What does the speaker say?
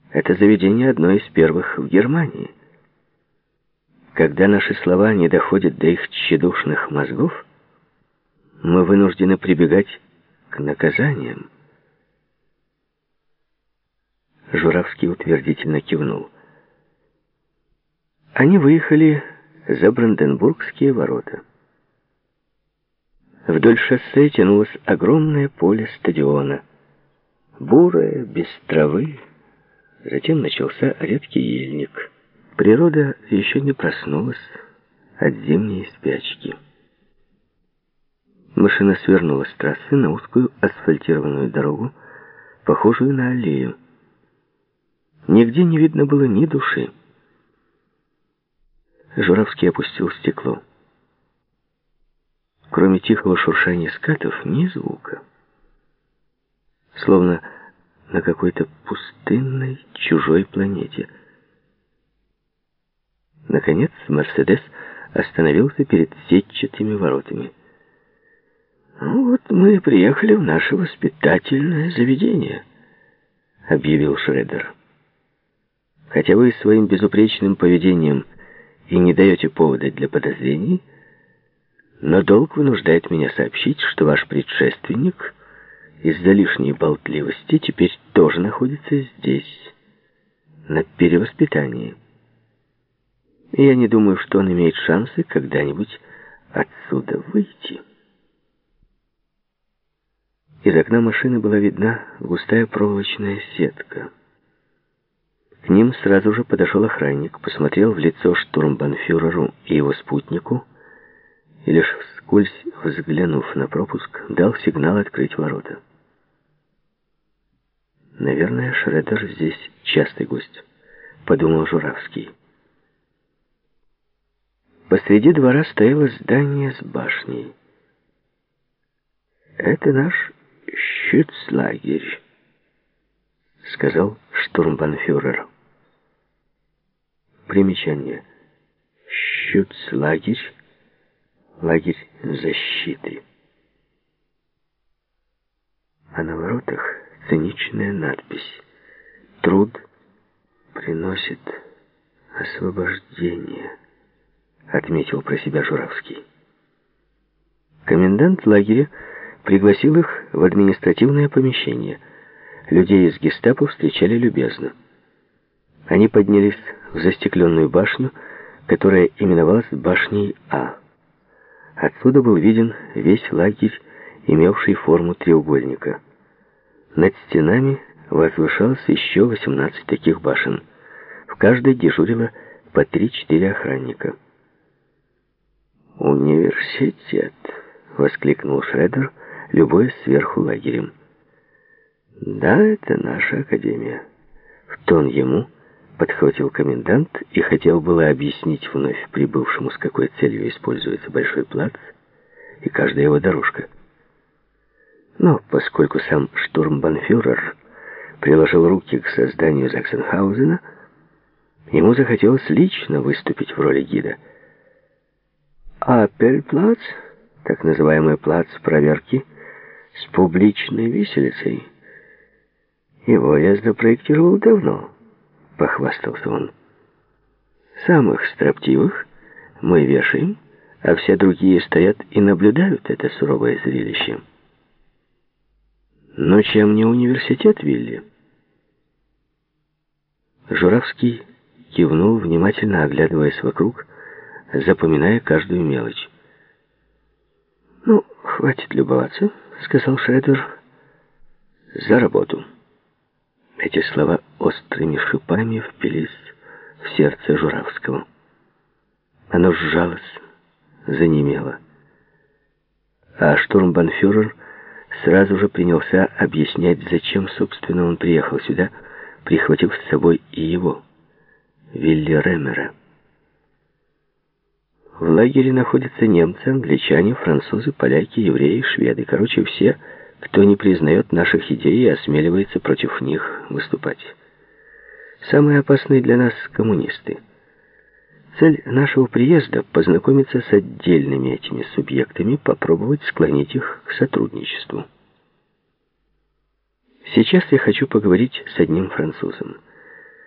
Это заведение одно из первых в Германии. Когда наши слова не доходят до их тщедушных мозгов, мы вынуждены прибегать к наказаниям. Журавский утвердительно кивнул. Они выехали за Бранденбургские ворота. Вдоль шоссе тянулось огромное поле стадиона, бурое, без травы. Затем начался редкий ельник. Природа еще не проснулась от зимней спячки. Машина свернула с трассы на узкую асфальтированную дорогу, похожую на аллею. Нигде не видно было ни души. Журавский опустил стекло. Кроме тихого шуршания скатов, ни звука. Словно на какой-то пустынной, чужой планете. Наконец, «Мерседес» остановился перед сетчатыми воротами. «Ну вот мы и приехали в наше воспитательное заведение», — объявил Шредер. «Хотя вы своим безупречным поведением и не даете повода для подозрений, но долг вынуждает меня сообщить, что ваш предшественник из-за лишней болтливости теперь тоже находится здесь, на перевоспитании. И я не думаю, что он имеет шансы когда-нибудь отсюда выйти». Из окна машины была видна густая проволочная сетка. К ним сразу же подошел охранник, посмотрел в лицо штурмбанфюреру и его спутнику и лишь вскользь взглянув на пропуск, дал сигнал открыть ворота. «Наверное, Шредер здесь частый гость», — подумал Журавский. Посреди двора стояло здание с башней. «Это наш Шюцлагерь», — сказал штурмбанфюрер. Примечание. Шюцлагерь — лагерь защиты. А на воротах циничная надпись: «Труд приносит освобождение», — отметил про себя Журавский. Комендант лагеря пригласил их в административное помещение. Людей из гестапо встречали любезно. Они поднялись в застекленную башню, которая именовалась башней А. Отсюда был виден весь лагерь, имевший форму треугольника. Над стенами возвышалось еще 18 таких башен. В каждой дежурило по 3-4 охранника. «Университет!» — воскликнул Шредер, любуясь сверху лагерем. «Да, это наша академия». В тон ему подхватил комендант и хотел было объяснить вновь прибывшему, с какой целью используется большой плац и каждая его дорожка. Но поскольку сам штурмбанфюрер приложил руки к созданию Заксенхаузена, ему захотелось лично выступить в роли гида. Апельплац, так называемый плац проверки с публичной виселицей, его я запроектировал давно, похвастался он. Самых строптивых мы вешаем, а все другие стоят и наблюдают это суровое зрелище. Но чем не университет, Вилли? Журавский кивнул, внимательно оглядываясь вокруг, запоминая каждую мелочь. «Ну, хватит любоваться», — сказал Шредер. «За работу». Эти слова острыми шипами впились в сердце Журавского. Оно сжалось, занемело. А штурмбанфюрер сразу же принялся объяснять, зачем, собственно, он приехал сюда, прихватив с собой и его, Вилли Ремера. В лагере находятся немцы, англичане, французы, поляки, евреи, шведы. Короче, все, кто не признает наших идей и осмеливается против них выступать. Самые опасные для нас — коммунисты. Цель нашего приезда — познакомиться с отдельными этими субъектами, попробовать склонить их к сотрудничеству. Сейчас я хочу поговорить с одним французом.